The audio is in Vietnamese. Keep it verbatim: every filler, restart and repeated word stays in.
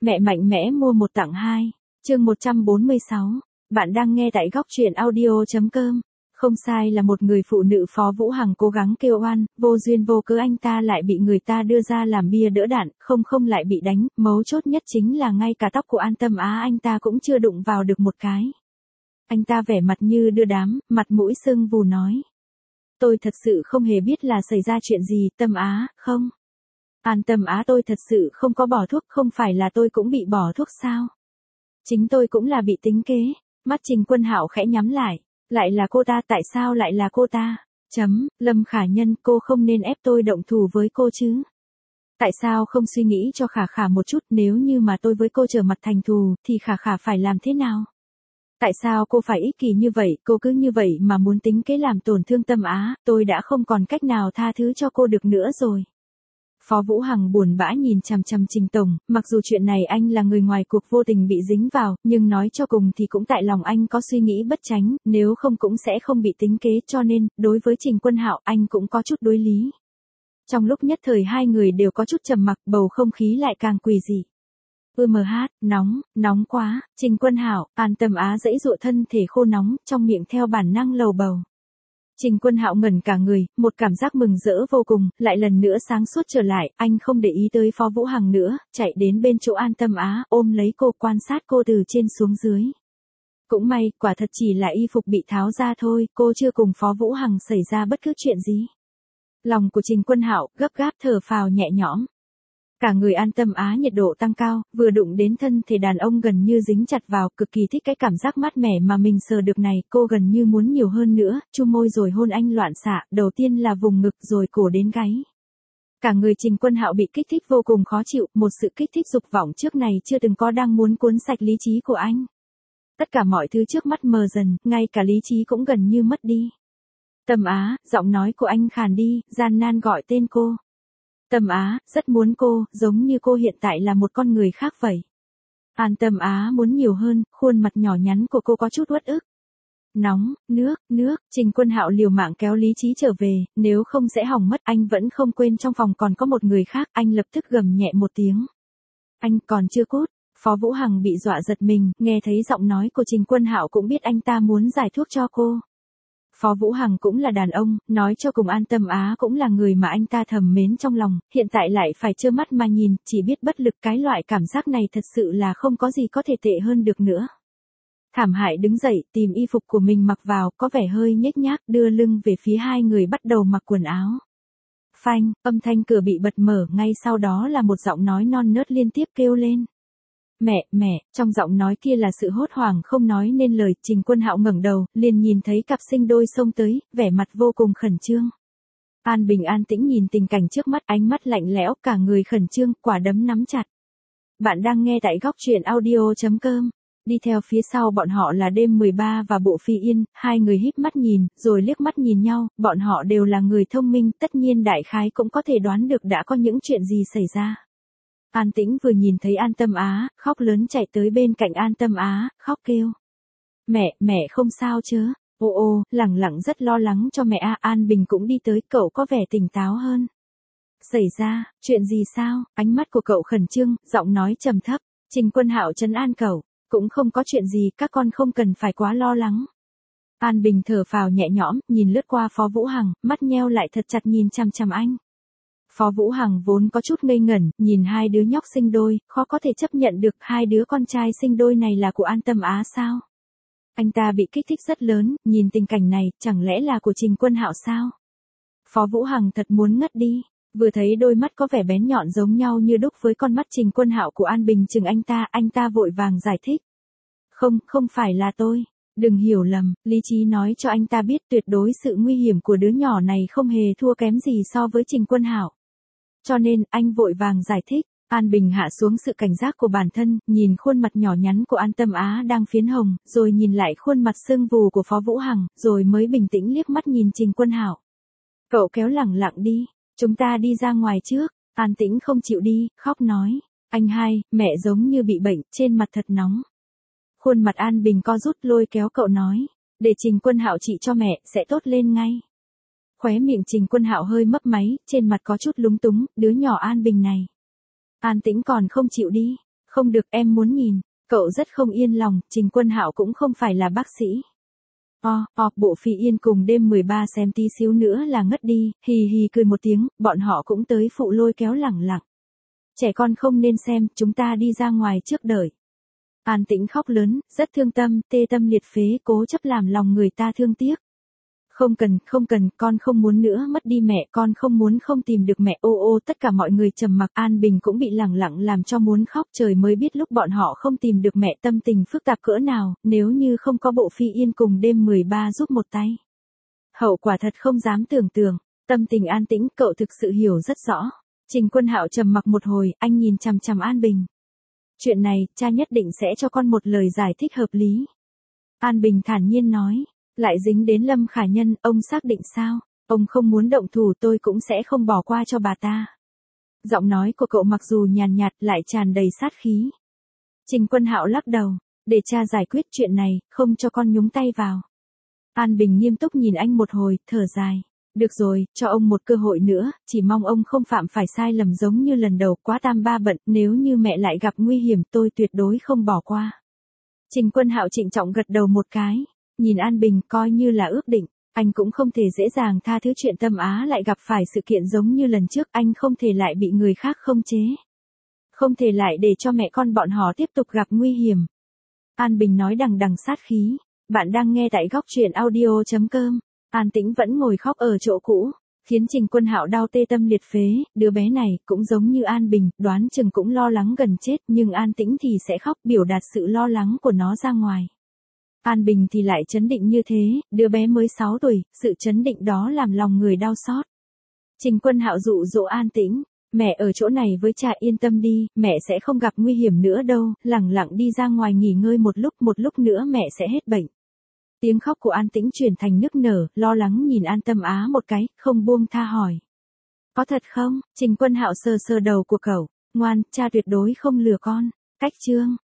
Mẹ mạnh mẽ mua một tặng hai. Chương một trăm bốn mươi sáu. Bạn đang nghe tại góc truyện audio.com. Không sai là một người phụ nữ Phó Vũ Hằng cố gắng kêu oan, vô duyên vô cớ anh ta lại bị người ta đưa ra làm bia đỡ đạn, không không lại bị đánh, mấu chốt nhất chính là ngay cả tóc của An Tâm Á anh ta cũng chưa đụng vào được một cái. Anh ta vẻ mặt như đưa đám, mặt mũi sưng vù nói. Tôi thật sự không hề biết là xảy ra chuyện gì, Tâm Á, không. An Tâm Á tôi thật sự không có bỏ thuốc, không phải là tôi cũng bị bỏ thuốc sao? Chính tôi cũng là bị tính kế. Mắt Trình Quân Hạo khẽ nhắm lại. Lại là cô ta, tại sao lại là cô ta? Chấm, Lâm Khả Nhân, cô không nên ép tôi động thủ với cô chứ. Tại sao không suy nghĩ cho Khả Khả một chút, nếu như mà tôi với cô trở mặt thành thù, thì Khả Khả phải làm thế nào? Tại sao cô phải ích kỷ như vậy, cô cứ như vậy mà muốn tính kế làm tổn thương Tâm Á, tôi đã không còn cách nào tha thứ cho cô được nữa rồi. Phó Vũ Hằng buồn bã nhìn chằm chằm Trình Tổng, mặc dù chuyện này anh là người ngoài cuộc vô tình bị dính vào, nhưng nói cho cùng thì cũng tại lòng anh có suy nghĩ bất chánh, nếu không cũng sẽ không bị tính kế, cho nên, đối với Trình Quân Hạo anh cũng có chút đối lý. Trong lúc nhất thời hai người đều có chút trầm mặc, bầu không khí lại càng quỷ dị. Ư mờ hát, nóng, nóng quá, Trình Quân Hạo, An Tâm Á dãy dụa thân thể khô nóng, trong miệng theo bản năng lầu bầu. Trình Quân Hạo ngẩn cả người, một cảm giác mừng rỡ vô cùng, lại lần nữa sáng suốt trở lại, anh không để ý tới Phó Vũ Hằng nữa, chạy đến bên chỗ An Tâm Á, ôm lấy cô quan sát cô từ trên xuống dưới. Cũng may, quả thật chỉ là y phục bị tháo ra thôi, cô chưa cùng Phó Vũ Hằng xảy ra bất cứ chuyện gì. Lòng của Trình Quân Hạo gấp gáp thở phào nhẹ nhõm. Cả người An Tâm Á nhiệt độ tăng cao, vừa đụng đến thân thể đàn ông gần như dính chặt vào, cực kỳ thích cái cảm giác mát mẻ mà mình sờ được này, cô gần như muốn nhiều hơn nữa, chu môi rồi hôn anh loạn xạ, đầu tiên là vùng ngực rồi cổ đến gáy. Cả người Trình Quân Hạo bị kích thích vô cùng khó chịu, một sự kích thích dục vọng trước này chưa từng có đang muốn cuốn sạch lý trí của anh. Tất cả mọi thứ trước mắt mờ dần, ngay cả lý trí cũng gần như mất đi. Tâm Á, giọng nói của anh khàn đi, gian nan gọi tên cô. Tâm Á, rất muốn cô, giống như cô hiện tại là một con người khác vậy. An Tâm Á muốn nhiều hơn, khuôn mặt nhỏ nhắn của cô có chút uất ức. Nóng, nước, nước, Trình Quân Hạo liều mạng kéo lý trí trở về, nếu không sẽ hỏng mất, anh vẫn không quên trong phòng còn có một người khác, anh lập tức gầm nhẹ một tiếng. Anh còn chưa cút, Phó Vũ Hằng bị dọa giật mình, nghe thấy giọng nói của Trình Quân Hạo cũng biết anh ta muốn giải thuốc cho cô. Phó Vũ Hằng cũng là đàn ông, nói cho cùng An Tâm Á cũng là người mà anh ta thầm mến trong lòng, hiện tại lại phải trơ mắt mà nhìn, chỉ biết bất lực, cái loại cảm giác này thật sự là không có gì có thể tệ hơn được nữa. Thảm hại đứng dậy, tìm y phục của mình mặc vào, có vẻ hơi nhếch nhác, đưa lưng về phía hai người bắt đầu mặc quần áo. Phanh, âm thanh cửa bị bật mở, ngay sau đó là một giọng nói non nớt liên tiếp kêu lên. Mẹ, mẹ, trong giọng nói kia là sự hốt hoảng không nói nên lời, Trình Quân Hạo ngẩng đầu, liền nhìn thấy cặp sinh đôi xông tới, vẻ mặt vô cùng khẩn trương. An Bình an tĩnh nhìn tình cảnh trước mắt, ánh mắt lạnh lẽo, cả người khẩn trương, quả đấm nắm chặt. Bạn đang nghe tại góc truyện audio.com. Đi theo phía sau bọn họ là đêm mười ba và Bộ Phi Yên, hai người híp mắt nhìn, rồi liếc mắt nhìn nhau, bọn họ đều là người thông minh, tất nhiên đại khái cũng có thể đoán được đã có những chuyện gì xảy ra. An Tĩnh vừa nhìn thấy An Tâm Á, khóc lớn chạy tới bên cạnh An Tâm Á, khóc kêu. Mẹ, mẹ không sao chứ? Ô ô, lẳng lặng rất lo lắng cho mẹ à. An Bình cũng đi tới, cậu có vẻ tỉnh táo hơn. Xảy ra, chuyện gì sao? Ánh mắt của cậu khẩn trương, giọng nói trầm thấp. Trình Quân Hạo trấn an cậu, cũng không có chuyện gì, các con không cần phải quá lo lắng. An Bình thở phào nhẹ nhõm, nhìn lướt qua Phó Vũ Hằng, mắt nheo lại thật chặt nhìn chằm chằm anh. Phó Vũ Hằng vốn có chút ngây ngẩn, nhìn hai đứa nhóc sinh đôi, khó có thể chấp nhận được hai đứa con trai sinh đôi này là của An Tâm Á sao? Anh ta bị kích thích rất lớn, nhìn tình cảnh này, chẳng lẽ là của Trình Quân Hạo sao? Phó Vũ Hằng thật muốn ngất đi, vừa thấy đôi mắt có vẻ bén nhọn giống nhau như đúc với con mắt Trình Quân Hạo của An Bình chừng anh ta, anh ta vội vàng giải thích. Không, không phải là tôi. Đừng hiểu lầm, lý trí nói cho anh ta biết tuyệt đối sự nguy hiểm của đứa nhỏ này không hề thua kém gì so với Trình Quân Hạo. Cho nên, anh vội vàng giải thích. An Bình hạ xuống sự cảnh giác của bản thân, nhìn khuôn mặt nhỏ nhắn của An Tâm Á đang phiến hồng, rồi nhìn lại khuôn mặt sưng vù của Phó Vũ Hằng, rồi mới bình tĩnh liếc mắt nhìn Trình Quân Hạo. Cậu kéo lẳng lặng đi, chúng ta đi ra ngoài trước. An Tĩnh không chịu đi, khóc nói. Anh hai, mẹ giống như bị bệnh, trên mặt thật nóng. Khuôn mặt An Bình co rút, lôi kéo cậu nói. Để Trình Quân Hạo trị cho mẹ, sẽ tốt lên ngay. Khóe miệng Trình Quân Hạo hơi mấp máy, trên mặt có chút lúng túng, đứa nhỏ An Bình này. An Tĩnh còn không chịu đi. Không được, em muốn nhìn. Cậu rất không yên lòng, Trình Quân Hạo cũng không phải là bác sĩ. O, o, bộ Phi Yên cùng đêm mười ba xem tí xíu nữa là ngất đi, hì hì cười một tiếng, bọn họ cũng tới phụ lôi kéo lẳng lặng. Trẻ con không nên xem, chúng ta đi ra ngoài trước đợi. An Tĩnh khóc lớn, rất thương tâm, tê tâm liệt phế, cố chấp làm lòng người ta thương tiếc. Không cần, không cần, con không muốn nữa mất đi mẹ, con không muốn không tìm được mẹ. Ô ô, tất cả mọi người trầm mặc, An Bình cũng bị lẳng lặng làm cho muốn khóc, trời mới biết lúc bọn họ không tìm được mẹ tâm tình phức tạp cỡ nào, nếu như không có bộ Phi Yên cùng đêm mười ba giúp một tay. Hậu quả thật không dám tưởng tượng, tâm tình An Tĩnh cậu thực sự hiểu rất rõ. Trình Quân Hạo trầm mặc một hồi, anh nhìn chằm chằm An Bình. Chuyện này, cha nhất định sẽ cho con một lời giải thích hợp lý. An Bình thản nhiên nói. Lại dính đến Lâm Khả Nhân, ông xác định sao? Ông không muốn động thủ, tôi cũng sẽ không bỏ qua cho bà ta. Giọng nói của cậu mặc dù nhàn nhạt lại tràn đầy sát khí. Trình Quân Hạo lắc đầu, để cha giải quyết chuyện này, không cho con nhúng tay vào. An Bình nghiêm túc nhìn anh một hồi, thở dài. Được rồi, cho ông một cơ hội nữa, chỉ mong ông không phạm phải sai lầm giống như lần đầu, quá tam ba bận, nếu như mẹ lại gặp nguy hiểm tôi tuyệt đối không bỏ qua. Trình Quân Hạo trịnh trọng gật đầu một cái. Nhìn An Bình coi như là ước định, anh cũng không thể dễ dàng tha thứ chuyện Tâm Á lại gặp phải sự kiện giống như lần trước, anh không thể lại bị người khác khống chế. Không thể lại để cho mẹ con bọn họ tiếp tục gặp nguy hiểm. An Bình nói đằng đằng sát khí, bạn đang nghe tại góc truyện audio chấm com. An Tĩnh vẫn ngồi khóc ở chỗ cũ, khiến Trình Quân Hạo đau tê tâm liệt phế, đứa bé này cũng giống như An Bình, đoán chừng cũng lo lắng gần chết, nhưng An Tĩnh thì sẽ khóc biểu đạt sự lo lắng của nó ra ngoài. An Bình thì lại chấn định như thế, đứa bé mới sáu tuổi, sự chấn định đó làm lòng người đau xót. Trình Quân Hạo dụ dỗ An Tĩnh, mẹ ở chỗ này với cha yên tâm đi, mẹ sẽ không gặp nguy hiểm nữa đâu, lẳng lặng đi ra ngoài nghỉ ngơi một lúc, một lúc nữa mẹ sẽ hết bệnh. Tiếng khóc của An Tĩnh chuyển thành nức nở, lo lắng nhìn An Tâm Á một cái, không buông tha hỏi. Có thật không? Trình Quân Hạo sờ sờ đầu của cậu, ngoan, cha tuyệt đối không lừa con. Cách chương